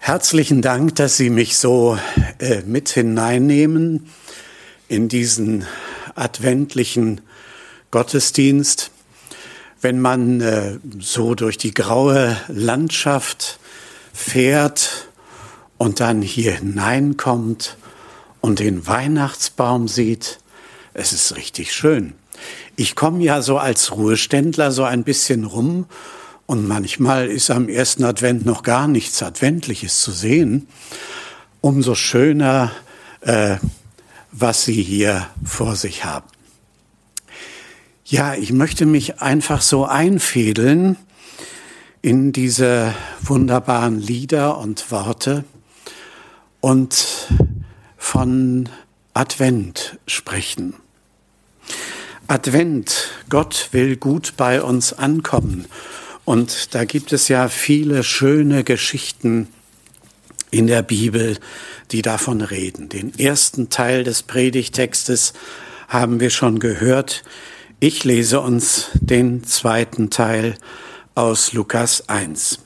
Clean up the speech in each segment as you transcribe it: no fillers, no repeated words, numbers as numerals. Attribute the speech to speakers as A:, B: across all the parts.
A: Herzlichen Dank, dass Sie mich so mit hineinnehmen in diesen adventlichen Gottesdienst. Wenn man so durch die graue Landschaft fährt und dann hier hineinkommt und den Weihnachtsbaum sieht, es ist richtig schön. Ich komme ja so als Ruheständler so ein bisschen rum und manchmal ist am ersten Advent noch gar nichts Adventliches zu sehen. Umso schöner, was Sie hier vor sich haben. Ja, ich möchte mich einfach so einfädeln in diese wunderbaren Lieder und Worte und von Advent sprechen. Advent, Gott will gut bei uns ankommen. Und da gibt es ja viele schöne Geschichten in der Bibel, die davon reden. Den ersten Teil des Predigtextes haben wir schon gehört. Ich lese uns den zweiten Teil aus Lukas 1.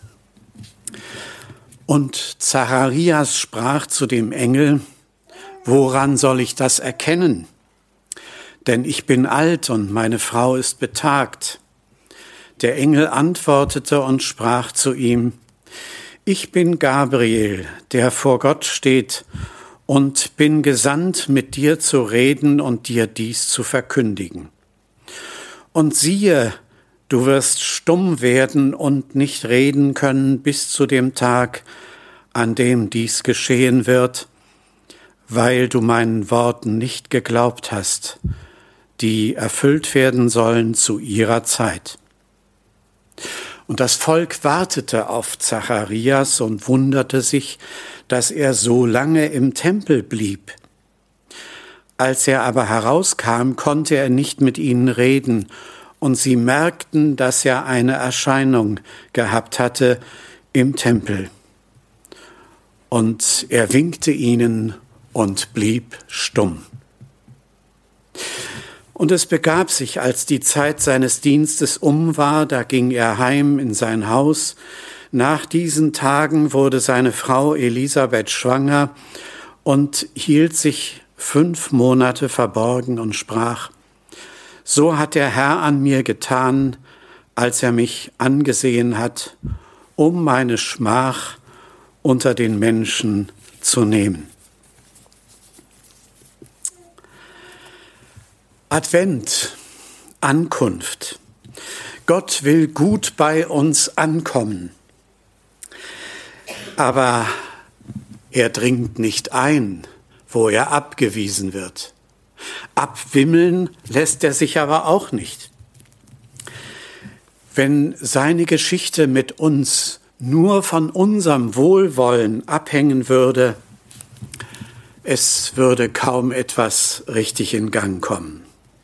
A: Und Zacharias sprach zu dem Engel: Woran soll ich das erkennen? Denn ich bin alt und meine Frau ist betagt. Der Engel antwortete und sprach zu ihm: Ich bin Gabriel, der vor Gott steht, und bin gesandt, mit dir zu reden und dir dies zu verkündigen. Und siehe, du wirst stumm werden und nicht reden können bis zu dem Tag, an dem dies geschehen wird, weil du meinen Worten nicht geglaubt hast, die erfüllt werden sollen zu ihrer Zeit. Und das Volk wartete auf Zacharias und wunderte sich, dass er so lange im Tempel blieb. Als er aber herauskam, konnte er nicht mit ihnen reden, und sie merkten, dass er eine Erscheinung gehabt hatte im Tempel. Und er winkte ihnen und blieb stumm. Und es begab sich, als die Zeit seines Dienstes um war, da ging er heim in sein Haus. Nach diesen Tagen wurde seine Frau Elisabeth schwanger und hielt sich 5 Monate verborgen und sprach: So hat der Herr an mir getan, als er mich angesehen hat, um meine Schmach unter den Menschen zu nehmen. Advent, Ankunft. Gott will gut bei uns ankommen. Aber er dringt nicht ein, wo er abgewiesen wird. Abwimmeln lässt er sich aber auch nicht. Wenn seine Geschichte mit uns nur von unserem Wohlwollen abhängen würde, es würde kaum etwas richtig in Gang kommen.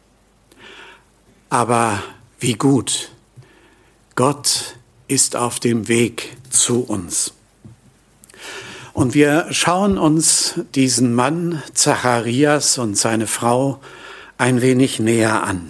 A: Aber wie gut, Gott ist auf dem Weg zu uns. Und wir schauen uns diesen Mann, Zacharias, und seine Frau ein wenig näher an.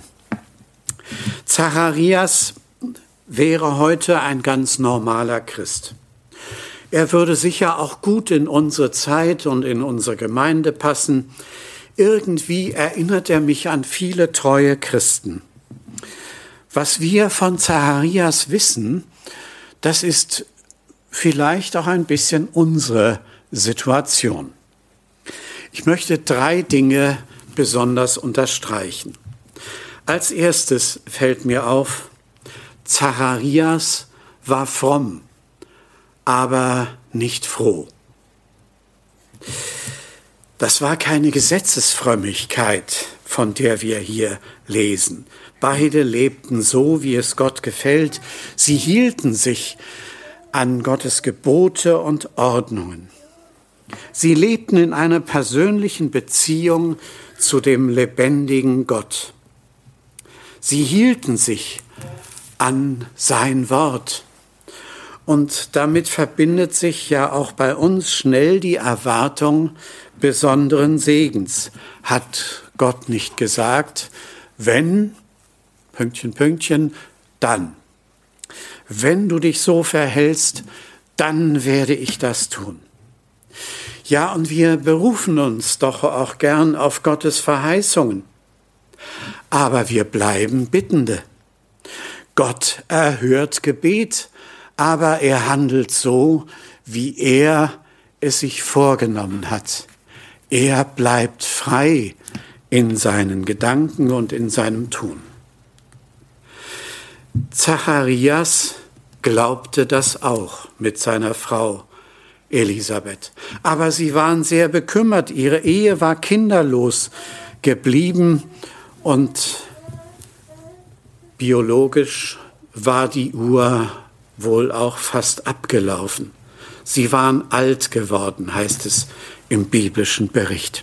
A: Zacharias wäre heute ein ganz normaler Christ. Er würde sicher auch gut in unsere Zeit und in unsere Gemeinde passen. Irgendwie erinnert er mich an viele treue Christen. Was wir von Zacharias wissen, das ist vielleicht auch ein bisschen unsere Situation. Ich möchte 3 Dinge besonders unterstreichen. Als erstes fällt mir auf, Zacharias war fromm, aber nicht froh. Das war keine Gesetzesfrömmigkeit, von der wir hier lesen. Beide lebten so, wie es Gott gefällt. Sie hielten sich an Gottes Gebote und Ordnungen. Sie lebten in einer persönlichen Beziehung zu dem lebendigen Gott. Sie hielten sich an sein Wort. Und damit verbindet sich ja auch bei uns schnell die Erwartung besonderen Segens. Hat Gott nicht gesagt, wenn, Pünktchen, Pünktchen, dann. Wenn du dich so verhältst, dann werde ich das tun. Ja, und wir berufen uns doch auch gern auf Gottes Verheißungen. Aber wir bleiben Bittende. Gott erhört Gebet, aber er handelt so, wie er es sich vorgenommen hat. Er bleibt frei in seinen Gedanken und in seinem Tun. Zacharias glaubte das auch mit seiner Frau Elisabeth. Aber sie waren sehr bekümmert. Ihre Ehe war kinderlos geblieben und biologisch war die Uhr wohl auch fast abgelaufen. Sie waren alt geworden, heißt es im biblischen Bericht.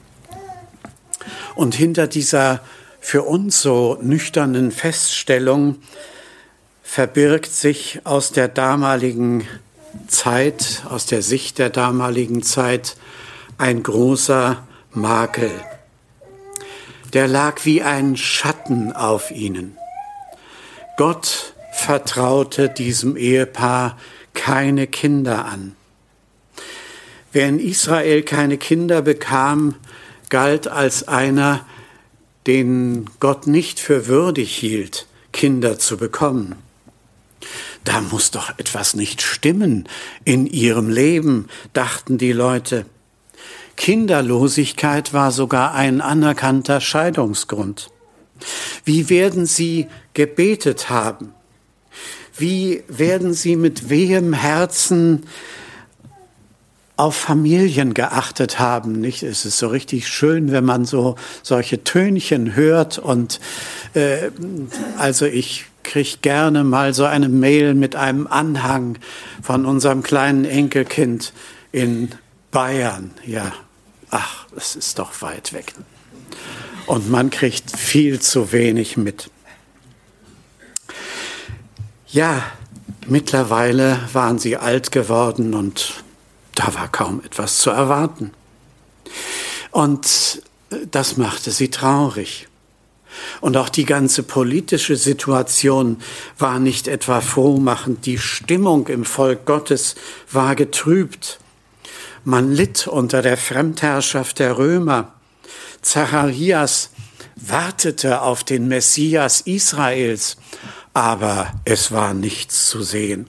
A: Und hinter dieser für uns so nüchternen Feststellung verbirgt sich aus der damaligen Zeit, aus der Sicht der damaligen Zeit, ein großer Makel. Der lag wie ein Schatten auf ihnen. Gott vertraute diesem Ehepaar keine Kinder an. Wer in Israel keine Kinder bekam, galt als einer, den Gott nicht für würdig hielt, Kinder zu bekommen. Da muss doch etwas nicht stimmen in ihrem Leben, dachten die Leute. Kinderlosigkeit war sogar ein anerkannter Scheidungsgrund. Wie werden sie gebetet haben? Wie werden sie mit wehem Herzen auf Familien geachtet haben, nicht? Es ist so richtig schön, wenn man so solche Tönchen hört und also ich kriege gerne mal so eine Mail mit einem Anhang von unserem kleinen Enkelkind in Bayern. Ja, ach, es ist doch weit weg. Und man kriegt viel zu wenig mit. Ja, mittlerweile waren sie alt geworden und da war kaum etwas zu erwarten. Und das machte sie traurig. Und auch die ganze politische Situation war nicht etwa frohmachend. Die Stimmung im Volk Gottes war getrübt. Man litt unter der Fremdherrschaft der Römer. Zacharias wartete auf den Messias Israels, aber es war nichts zu sehen.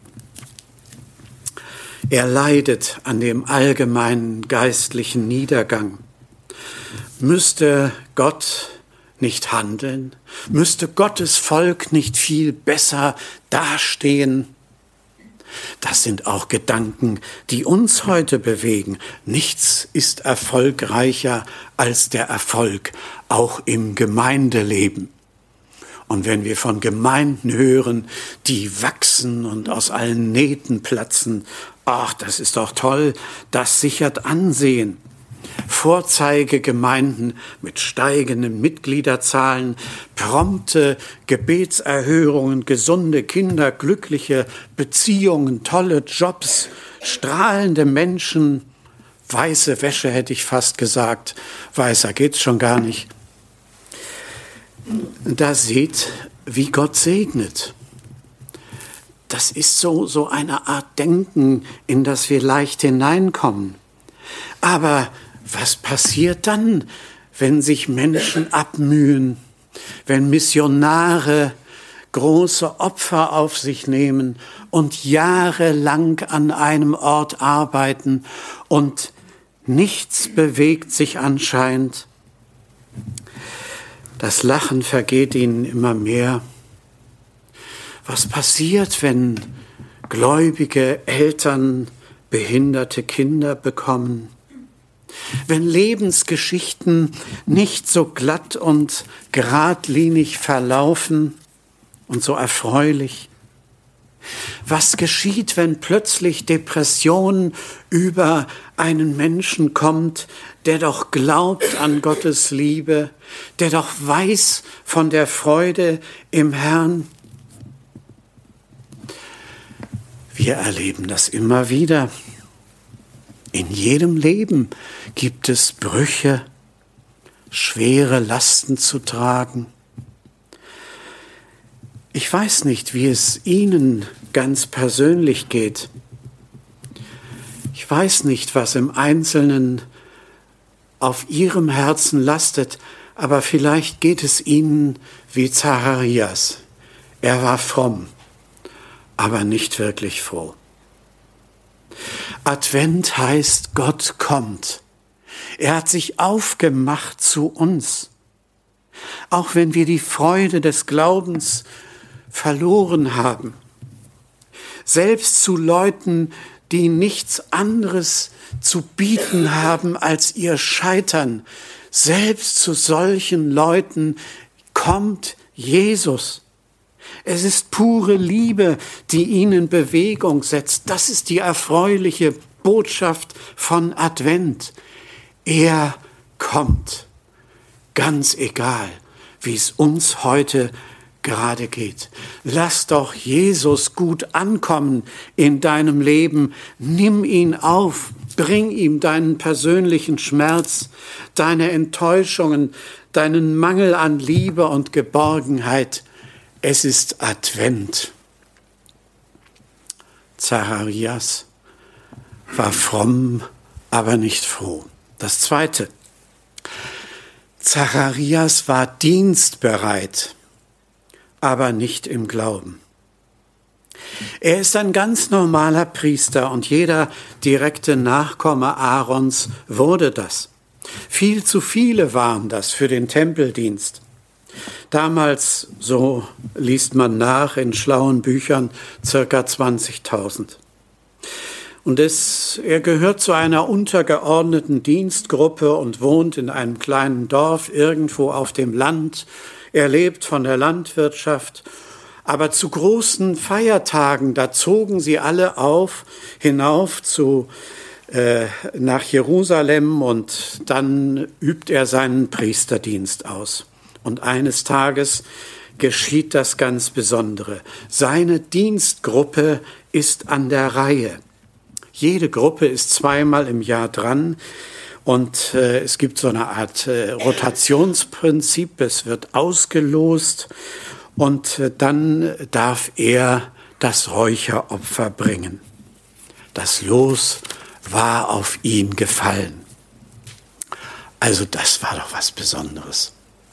A: Er leidet an dem allgemeinen geistlichen Niedergang. Müsste Gott nicht handeln? Müsste Gottes Volk nicht viel besser dastehen? Das sind auch Gedanken, die uns heute bewegen. Nichts ist erfolgreicher als der Erfolg, auch im Gemeindeleben. Und wenn wir von Gemeinden hören, die wachsen und aus allen Nähten platzen, ach, das ist doch toll, das sichert Ansehen. Vorzeigegemeinden mit steigenden Mitgliederzahlen, prompte Gebetserhörungen, gesunde Kinder, glückliche Beziehungen, tolle Jobs, strahlende Menschen, weiße Wäsche hätte ich fast gesagt, weißer geht's schon gar nicht. Da seht, wie Gott segnet. Das ist so eine Art Denken, in das wir leicht hineinkommen. Aber was passiert dann, wenn sich Menschen abmühen, wenn Missionare große Opfer auf sich nehmen und jahrelang an einem Ort arbeiten und nichts bewegt sich anscheinend? Das Lachen vergeht ihnen immer mehr. Was passiert, wenn gläubige Eltern behinderte Kinder bekommen? Wenn Lebensgeschichten nicht so glatt und geradlinig verlaufen und so erfreulich? Was geschieht, wenn plötzlich Depression über einen Menschen kommt, der doch glaubt an Gottes Liebe, der doch weiß von der Freude im Herrn? Wir erleben das immer wieder. In jedem Leben gibt es Brüche, schwere Lasten zu tragen. Ich weiß nicht, wie es Ihnen ganz persönlich geht. Ich weiß nicht, was im Einzelnen auf Ihrem Herzen lastet, aber vielleicht geht es Ihnen wie Zacharias. Er war fromm, aber nicht wirklich froh. Advent heißt, Gott kommt. Er hat sich aufgemacht zu uns. Auch wenn wir die Freude des Glaubens verloren haben. Selbst zu Leuten, die nichts anderes zu bieten haben als ihr Scheitern. Selbst zu solchen Leuten kommt Jesus. Es ist pure Liebe, die ihn in Bewegung setzt. Das ist die erfreuliche Botschaft von Advent. Er kommt, ganz egal, wie es uns heute gerade geht. Lass doch Jesus gut ankommen in deinem Leben. Nimm ihn auf, bring ihm deinen persönlichen Schmerz, deine Enttäuschungen, deinen Mangel an Liebe und Geborgenheit. Es ist Advent. Zacharias war fromm, aber nicht froh. Das Zweite. Zacharias war dienstbereit, aber nicht im Glauben. Er ist ein ganz normaler Priester und jeder direkte Nachkomme Aarons wurde das. Viel zu viele waren das für den Tempeldienst. Damals, so liest man nach in schlauen Büchern, circa 20.000. Und er gehört zu einer untergeordneten Dienstgruppe und wohnt in einem kleinen Dorf irgendwo auf dem Land. Er lebt von der Landwirtschaft. Aber zu großen Feiertagen, da zogen sie alle hinauf nach Jerusalem und dann übt er seinen Priesterdienst aus. Und eines Tages geschieht das ganz Besondere. Seine Dienstgruppe ist an der Reihe. Jede Gruppe ist zweimal im Jahr dran und es gibt so eine Art Rotationsprinzip. Es wird ausgelost und dann darf er das Räucheropfer bringen. Das Los war auf ihn gefallen. Also das war doch was Besonderes.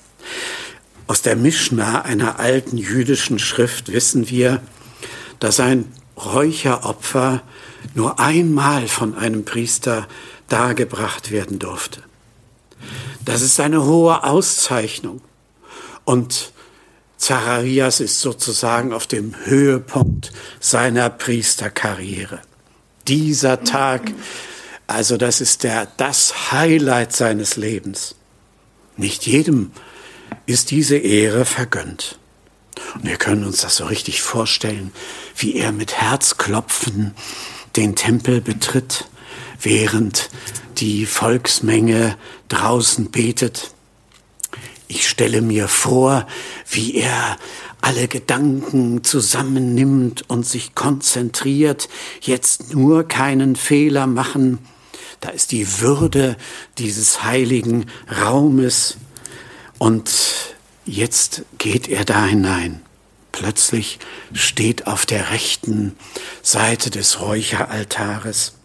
A: Aus der Mischna, einer alten jüdischen Schrift, wissen wir, dass ein Räucheropfer nur einmal von einem Priester dargebracht werden durfte. Das ist eine hohe Auszeichnung. Und Zacharias ist sozusagen auf dem Höhepunkt seiner Priesterkarriere. Dieser Tag, also das ist das Highlight seines Lebens. Nicht jedem ist diese Ehre vergönnt. Und wir können uns das so richtig vorstellen, wie er mit Herzklopfen den Tempel betritt, während die Volksmenge draußen betet. Ich stelle mir vor, wie er alle Gedanken zusammennimmt und sich konzentriert, jetzt nur keinen Fehler machen. Da ist die Würde dieses heiligen Raumes und jetzt geht er da hinein. Plötzlich steht auf der rechten Seite des Räucheraltares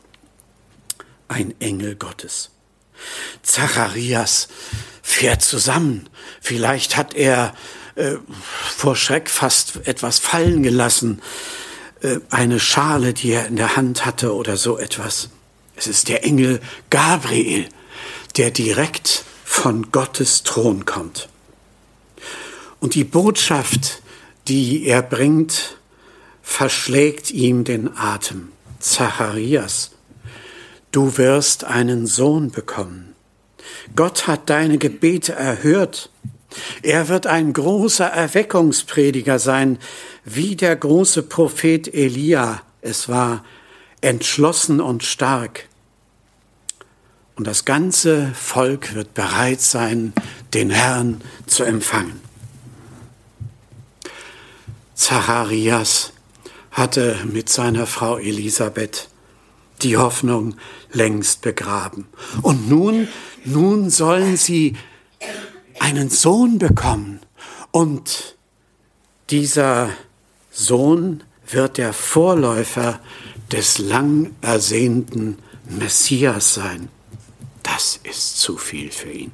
A: ein Engel Gottes. Zacharias fährt zusammen. Vielleicht hat er vor Schreck fast etwas fallen gelassen. Eine Schale, die er in der Hand hatte oder so etwas. Es ist der Engel Gabriel, der direkt von Gottes Thron kommt. Und die Botschaft, die er bringt, verschlägt ihm den Atem. Zacharias, du wirst einen Sohn bekommen. Gott hat deine Gebete erhört. Er wird ein großer Erweckungsprediger sein, wie der große Prophet Elia es war, entschlossen und stark. Und das ganze Volk wird bereit sein, den Herrn zu empfangen. Zacharias hatte mit seiner Frau Elisabeth die Hoffnung längst begraben. Und nun sollen sie einen Sohn bekommen. Und dieser Sohn wird der Vorläufer des lang ersehnten Messias sein. Das ist zu viel für ihn.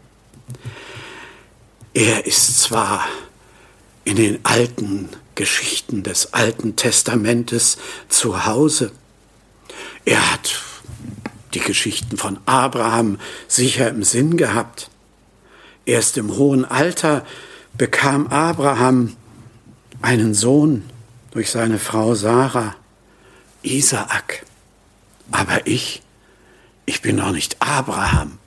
A: Er ist zwar in den alten Geschichten des Alten Testamentes zu Hause. Er hat die Geschichten von Abraham sicher im Sinn gehabt. Erst im hohen Alter bekam Abraham einen Sohn durch seine Frau Sarah, Isaak. Aber ich bin noch nicht Abraham.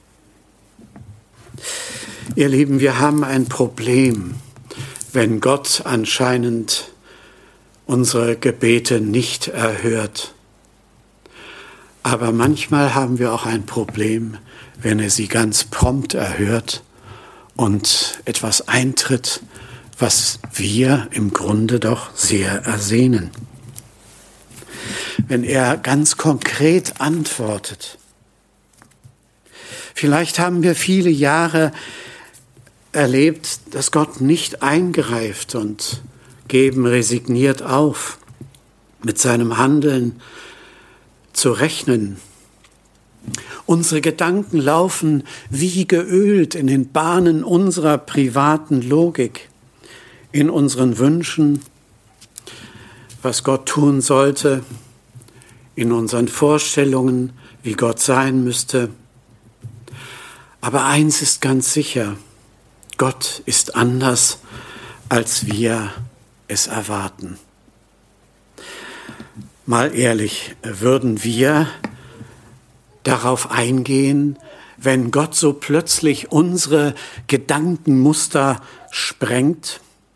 A: Ihr Lieben, wir haben ein Problem, wenn Gott anscheinend unsere Gebete nicht erhört. Aber manchmal haben wir auch ein Problem, wenn er sie ganz prompt erhört und etwas eintritt, was wir im Grunde doch sehr ersehnen. Wenn er ganz konkret antwortet. Vielleicht haben wir viele Jahre erlebt, dass Gott nicht eingreift und geben resigniert auf, mit seinem Handeln zu rechnen. Unsere Gedanken laufen wie geölt in den Bahnen unserer privaten Logik, in unseren Wünschen, was Gott tun sollte, in unseren Vorstellungen, wie Gott sein müsste. Aber eins ist ganz sicher, Gott ist anders, als wir es erwarten. Mal ehrlich, würden wir darauf eingehen, wenn Gott so plötzlich unsere Gedankenmuster sprengt?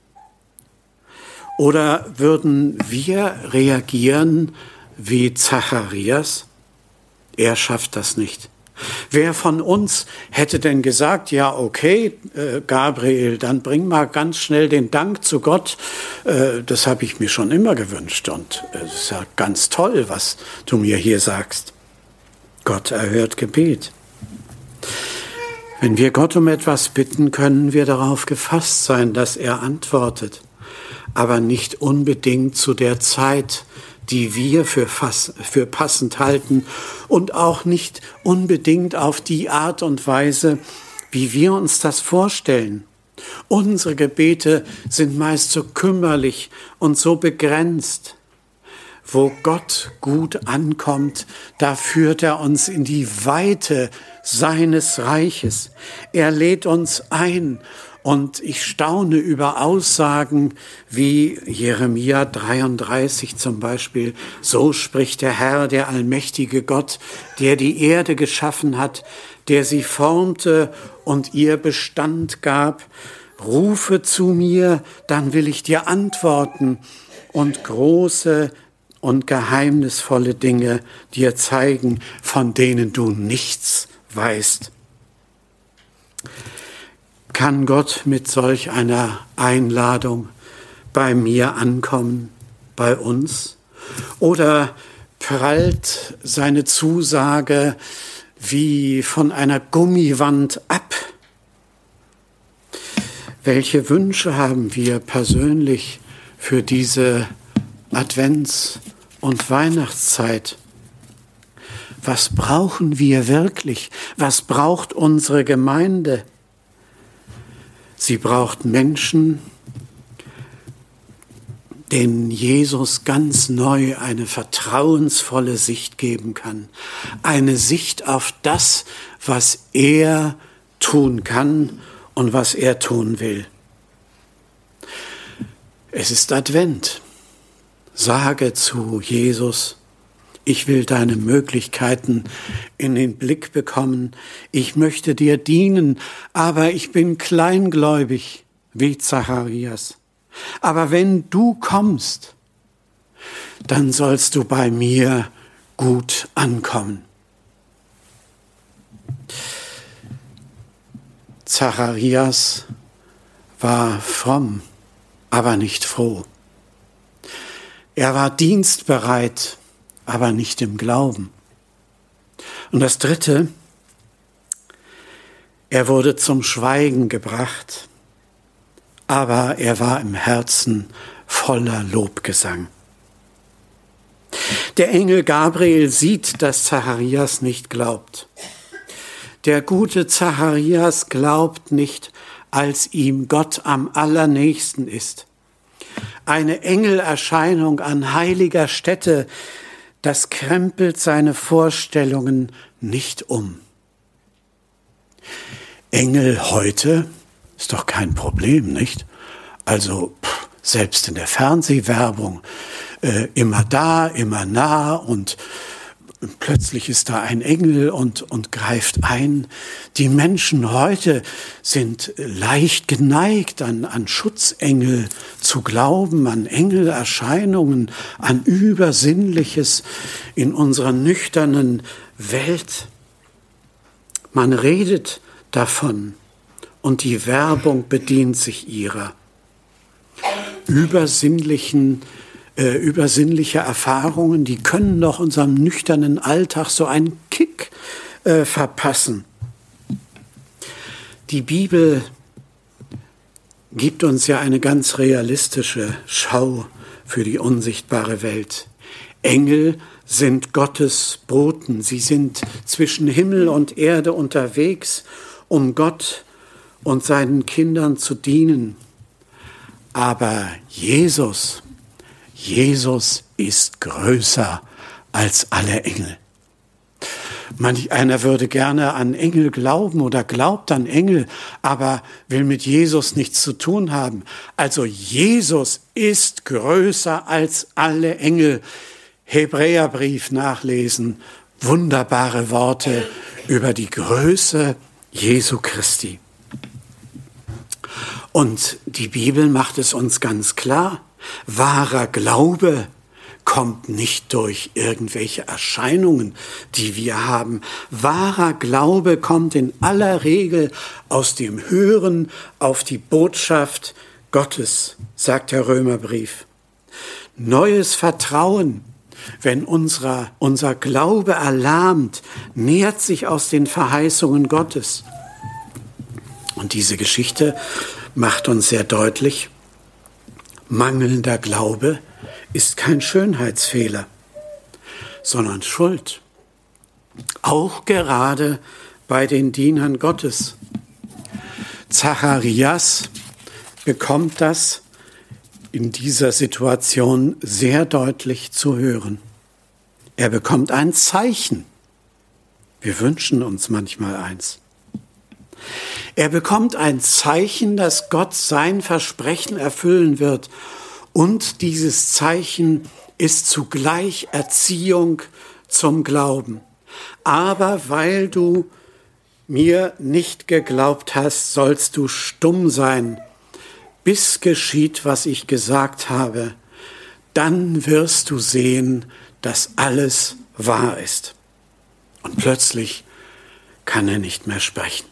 A: Oder würden wir reagieren wie Zacharias? Er schafft das nicht. Wer von uns hätte denn gesagt, ja okay, Gabriel, dann bring mal ganz schnell den Dank zu Gott, das habe ich mir schon immer gewünscht und es ist ja ganz toll, was du mir hier sagst. Gott erhört Gebet. Wenn wir Gott um etwas bitten, können wir darauf gefasst sein, dass er antwortet, aber nicht unbedingt zu der Zeit, die wir für passend halten und auch nicht unbedingt auf die Art und Weise, wie wir uns das vorstellen. Unsere Gebete sind meist so kümmerlich und so begrenzt. Wo Gott gut ankommt, da führt er uns in die Weite seines Reiches. Er lädt uns ein. Und ich staune über Aussagen wie Jeremia 33 zum Beispiel. So spricht der Herr, der allmächtige Gott, der die Erde geschaffen hat, der sie formte und ihr Bestand gab. Rufe zu mir, dann will ich dir antworten und große und geheimnisvolle Dinge dir zeigen, von denen du nichts weißt. Kann Gott mit solch einer Einladung bei mir ankommen, bei uns? Oder prallt seine Zusage wie von einer Gummiwand ab? Welche Wünsche haben wir persönlich für diese Advents- und Weihnachtszeit? Was brauchen wir wirklich? Was braucht unsere Gemeinde? Sie braucht Menschen, denen Jesus ganz neu eine vertrauensvolle Sicht geben kann. Eine Sicht auf das, was er tun kann und was er tun will. Es ist Advent. Sage zu Jesus, ich will deine Möglichkeiten in den Blick bekommen. Ich möchte dir dienen, aber ich bin kleingläubig wie Zacharias. Aber wenn du kommst, dann sollst du bei mir gut ankommen. Zacharias war fromm, aber nicht froh. Er war dienstbereit, aber nicht im Glauben. Und das Dritte, er wurde zum Schweigen gebracht, aber er war im Herzen voller Lobgesang. Der Engel Gabriel sieht, dass Zacharias nicht glaubt. Der gute Zacharias glaubt nicht, als ihm Gott am allernächsten ist. Eine Engelerscheinung an heiliger Stätte, das krempelt seine Vorstellungen nicht um. Engel heute ist doch kein Problem, nicht? Also selbst in der Fernsehwerbung immer da, immer nah und plötzlich ist da ein Engel und greift ein. Die Menschen heute sind leicht geneigt, an Schutzengel zu glauben, an Engelerscheinungen, an Übersinnliches in unserer nüchternen Welt. Man redet davon und die Werbung bedient sich ihrer. Übersinnliche Erfahrungen, die können doch unserem nüchternen Alltag so einen Kick verpassen. Die Bibel gibt uns ja eine ganz realistische Schau für die unsichtbare Welt. Engel sind Gottes Boten. Sie sind zwischen Himmel und Erde unterwegs, um Gott und seinen Kindern zu dienen. Aber Jesus ist größer als alle Engel. Manch einer würde gerne an Engel glauben oder glaubt an Engel, aber will mit Jesus nichts zu tun haben. Also Jesus ist größer als alle Engel. Hebräerbrief nachlesen, wunderbare Worte über die Größe Jesu Christi. Und die Bibel macht es uns ganz klar. Wahrer Glaube kommt nicht durch irgendwelche Erscheinungen, die wir haben. Wahrer Glaube kommt in aller Regel aus dem Hören auf die Botschaft Gottes, sagt der Römerbrief. Neues Vertrauen, wenn unser Glaube erlahmt, nährt sich aus den Verheißungen Gottes. Und diese Geschichte macht uns sehr deutlich, mangelnder Glaube ist kein Schönheitsfehler, sondern Schuld. Auch gerade bei den Dienern Gottes. Zacharias bekommt das in dieser Situation sehr deutlich zu hören. Er bekommt ein Zeichen. Wir wünschen uns manchmal eins. Er bekommt ein Zeichen, dass Gott sein Versprechen erfüllen wird. Und dieses Zeichen ist zugleich Erziehung zum Glauben. Aber weil du mir nicht geglaubt hast, sollst du stumm sein, bis geschieht, was ich gesagt habe. Dann wirst du sehen, dass alles wahr ist. Und plötzlich kann er nicht mehr sprechen.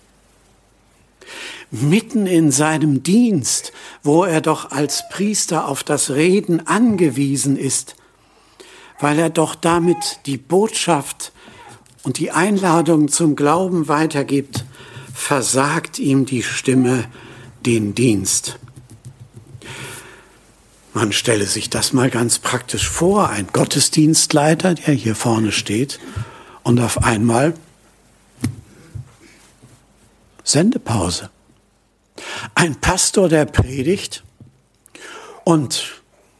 A: Mitten in seinem Dienst, wo er doch als Priester auf das Reden angewiesen ist, weil er doch damit die Botschaft und die Einladung zum Glauben weitergibt, versagt ihm die Stimme den Dienst. Man stelle sich das mal ganz praktisch vor, ein Gottesdienstleiter, der hier vorne steht und auf einmal Sendepause. Ein Pastor, der predigt und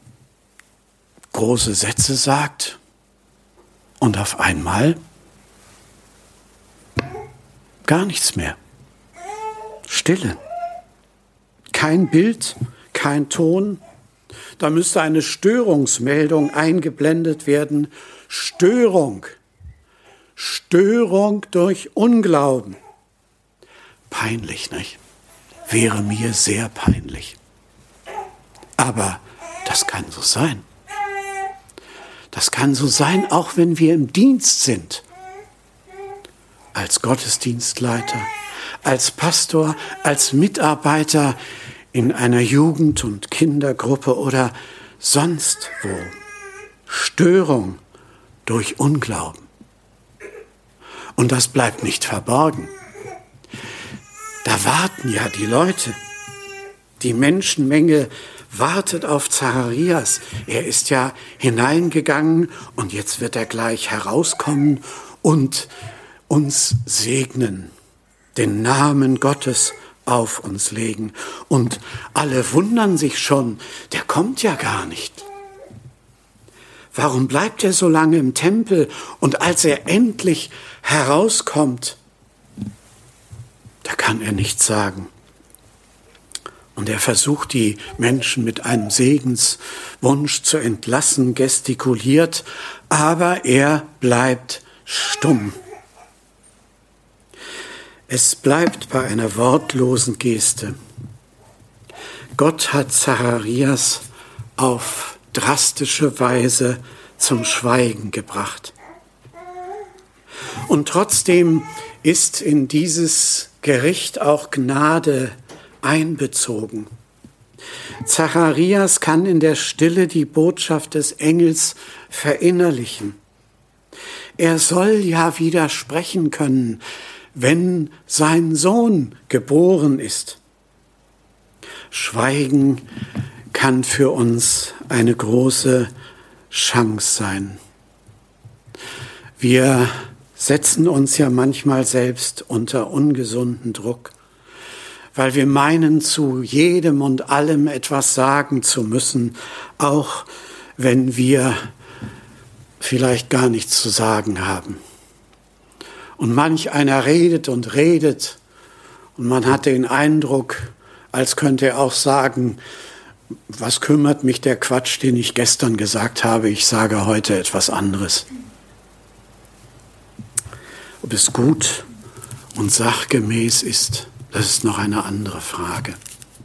A: große Sätze sagt und auf einmal gar nichts mehr. Stille. Kein Bild, kein Ton. Da müsste eine Störungsmeldung eingeblendet werden. Störung. Störung durch Unglauben. Peinlich, nicht? Wäre mir sehr peinlich. Aber das kann so sein. Das kann so sein, auch wenn wir im Dienst sind. Als Gottesdienstleiter, als Pastor, als Mitarbeiter in einer Jugend- und Kindergruppe oder sonst wo. Störung durch Unglauben. Und das bleibt nicht verborgen. Da warten ja die Leute. Die Menschenmenge wartet auf Zacharias. Er ist ja hineingegangen und jetzt wird er gleich herauskommen und uns segnen, den Namen Gottes auf uns legen. Und alle wundern sich schon, der kommt ja gar nicht. Warum bleibt er so lange im Tempel? Und als er endlich herauskommt, da kann er nichts sagen. Und er versucht, die Menschen mit einem Segenswunsch zu entlassen, gestikuliert, aber er bleibt stumm. Es bleibt bei einer wortlosen Geste. Gott hat Zacharias auf drastische Weise zum Schweigen gebracht. Und trotzdem ist in dieses Gericht auch Gnade einbezogen. Zacharias kann in der Stille die Botschaft des Engels verinnerlichen. Er soll ja wieder sprechen können, wenn sein Sohn geboren ist. Schweigen kann für uns eine große Chance sein. Wir setzen uns ja manchmal selbst unter ungesunden Druck, weil wir meinen, zu jedem und allem etwas sagen zu müssen, auch wenn wir vielleicht gar nichts zu sagen haben. Und manch einer redet und redet und man hat den Eindruck, als könnte er auch sagen, was kümmert mich der Quatsch, den ich gestern gesagt habe, ich sage heute etwas anderes. Ob es gut und sachgemäß ist, das ist noch eine andere Frage.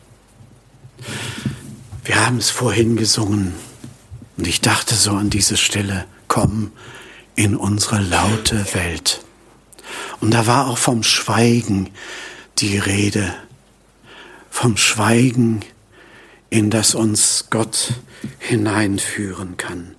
A: Wir haben es vorhin gesungen und ich dachte so an diese Stelle, komm in unsere laute Welt. Und da war auch vom Schweigen die Rede, vom Schweigen, in das uns Gott hineinführen kann.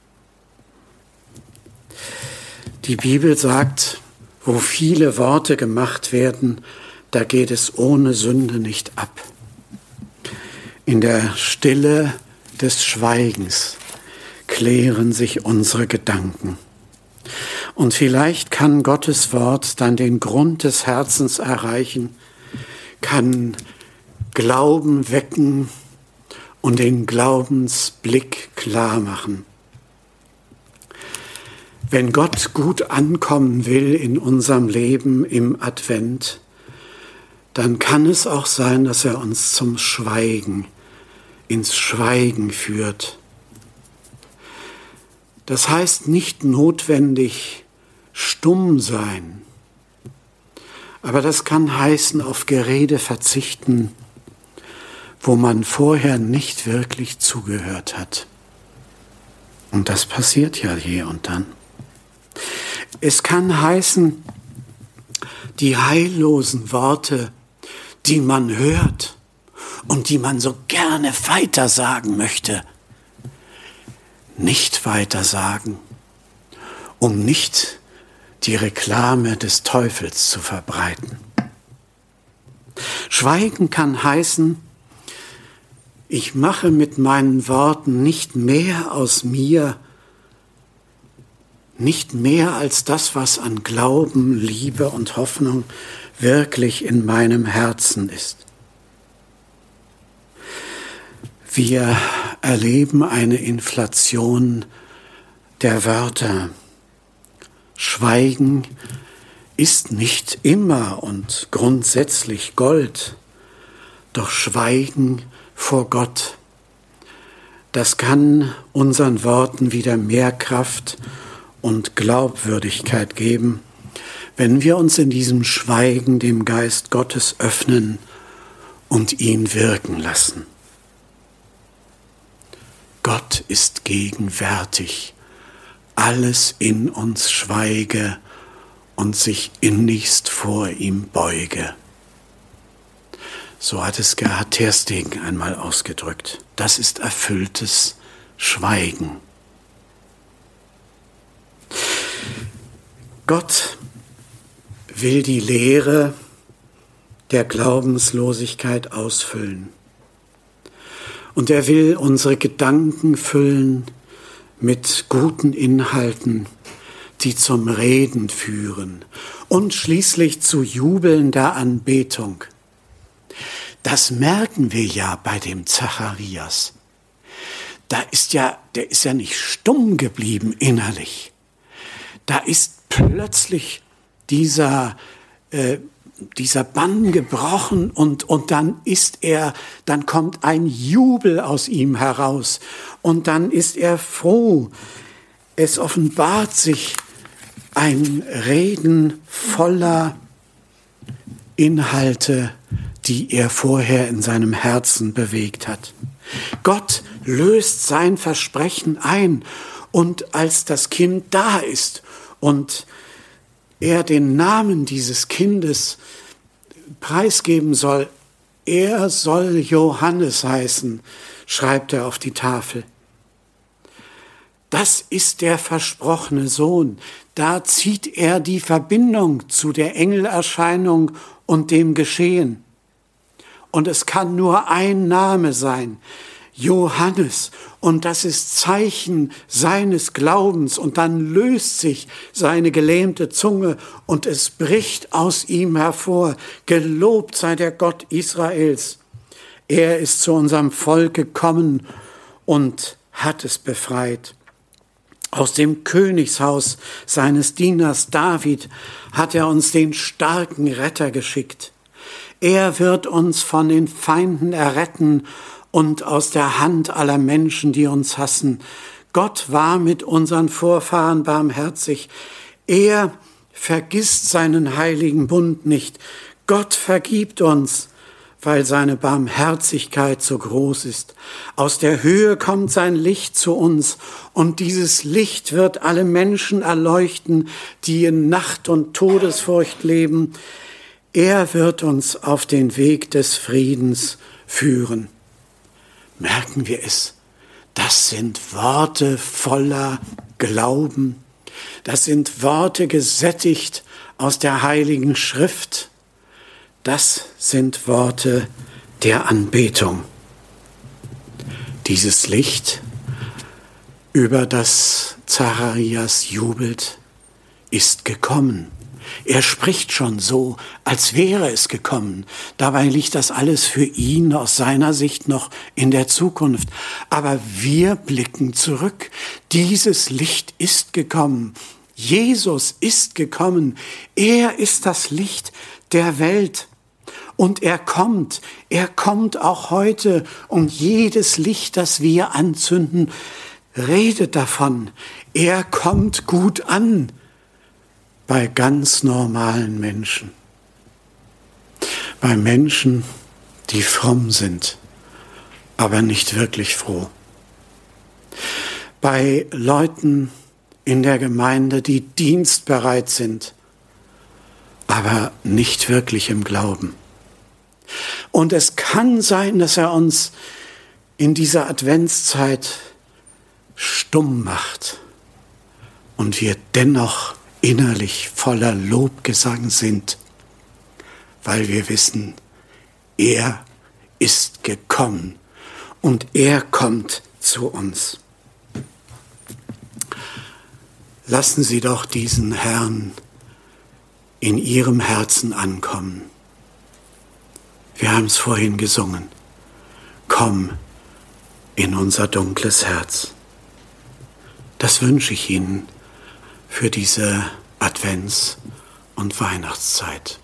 A: Die Bibel sagt, wo viele Worte gemacht werden, da geht es ohne Sünde nicht ab. In der Stille des Schweigens klären sich unsere Gedanken. Und vielleicht kann Gottes Wort dann den Grund des Herzens erreichen, kann Glauben wecken und den Glaubensblick klar machen. Wenn Gott gut ankommen will in unserem Leben im Advent, dann kann es auch sein, dass er uns zum Schweigen, ins Schweigen führt. Das heißt nicht notwendig stumm sein, aber das kann heißen, auf Gerede verzichten, wo man vorher nicht wirklich zugehört hat. Und das passiert ja hier und dann. Es kann heißen, die heillosen Worte, die man hört und die man so gerne weiter sagen möchte, nicht weiter sagen, um nicht die Reklame des Teufels zu verbreiten. Schweigen kann heißen, ich mache mit meinen Worten nicht mehr aus mir, nicht mehr als das, was an Glauben, Liebe und Hoffnung wirklich in meinem Herzen ist. Wir erleben eine Inflation der Wörter. Schweigen ist nicht immer und grundsätzlich Gold, doch Schweigen vor Gott, das kann unseren Worten wieder mehr Kraft und Glaubwürdigkeit geben, wenn wir uns in diesem Schweigen dem Geist Gottes öffnen und ihn wirken lassen. Gott ist gegenwärtig, alles in uns schweige und sich innigst vor ihm beuge. So hat es Gerhard Terstegen einmal ausgedrückt. Das ist erfülltes Schweigen. Gott will die Leere der Glaubenslosigkeit ausfüllen. Und er will unsere Gedanken füllen mit guten Inhalten, die zum Reden führen und schließlich zu jubelnder Anbetung. Das merken wir ja bei dem Zacharias. Der ist ja nicht stumm geblieben innerlich. Da ist plötzlich dieser Bann gebrochen und dann kommt ein Jubel aus ihm heraus und dann ist er froh. Es offenbart sich ein Reden voller Inhalte, die er vorher in seinem Herzen bewegt hat. Gott löst sein Versprechen ein und als das Kind da ist und er den Namen dieses Kindes preisgeben soll, er soll Johannes heißen, schreibt er auf die Tafel. Das ist der versprochene Sohn. Da zieht er die Verbindung zu der Engelerscheinung und dem Geschehen. Und es kann nur ein Name sein, Johannes. Und das ist Zeichen seines Glaubens. Und dann löst sich seine gelähmte Zunge und es bricht aus ihm hervor. Gelobt sei der Gott Israels. Er ist zu unserem Volk gekommen und hat es befreit. Aus dem Königshaus seines Dieners David hat er uns den starken Retter geschickt. Er wird uns von den Feinden erretten und aus der Hand aller Menschen, die uns hassen. Gott war mit unseren Vorfahren barmherzig. Er vergisst seinen heiligen Bund nicht. Gott vergibt uns, weil seine Barmherzigkeit so groß ist. Aus der Höhe kommt sein Licht zu uns und dieses Licht wird alle Menschen erleuchten, die in Nacht und Todesfurcht leben. Er wird uns auf den Weg des Friedens führen. Merken wir es? Das sind Worte voller Glauben. Das sind Worte gesättigt aus der Heiligen Schrift. Das sind Worte der Anbetung. Dieses Licht, über das Zacharias jubelt, ist gekommen. Er spricht schon so, als wäre es gekommen. Dabei liegt das alles für ihn aus seiner Sicht noch in der Zukunft. Aber wir blicken zurück. Dieses Licht ist gekommen. Jesus ist gekommen. Er ist das Licht der Welt. Und er kommt auch heute und jedes Licht, das wir anzünden, redet davon. Er kommt gut an bei ganz normalen Menschen. Bei Menschen, die fromm sind, aber nicht wirklich froh. Bei Leuten in der Gemeinde, die dienstbereit sind, aber nicht wirklich im Glauben. Und es kann sein, dass er uns in dieser Adventszeit stumm macht und wir dennoch innerlich voller Lobgesang sind, weil wir wissen, er ist gekommen und er kommt zu uns. Lassen Sie doch diesen Herrn in Ihrem Herzen ankommen. Wir haben es vorhin gesungen. Komm in unser dunkles Herz. Das wünsche ich Ihnen für diese Advents- und Weihnachtszeit.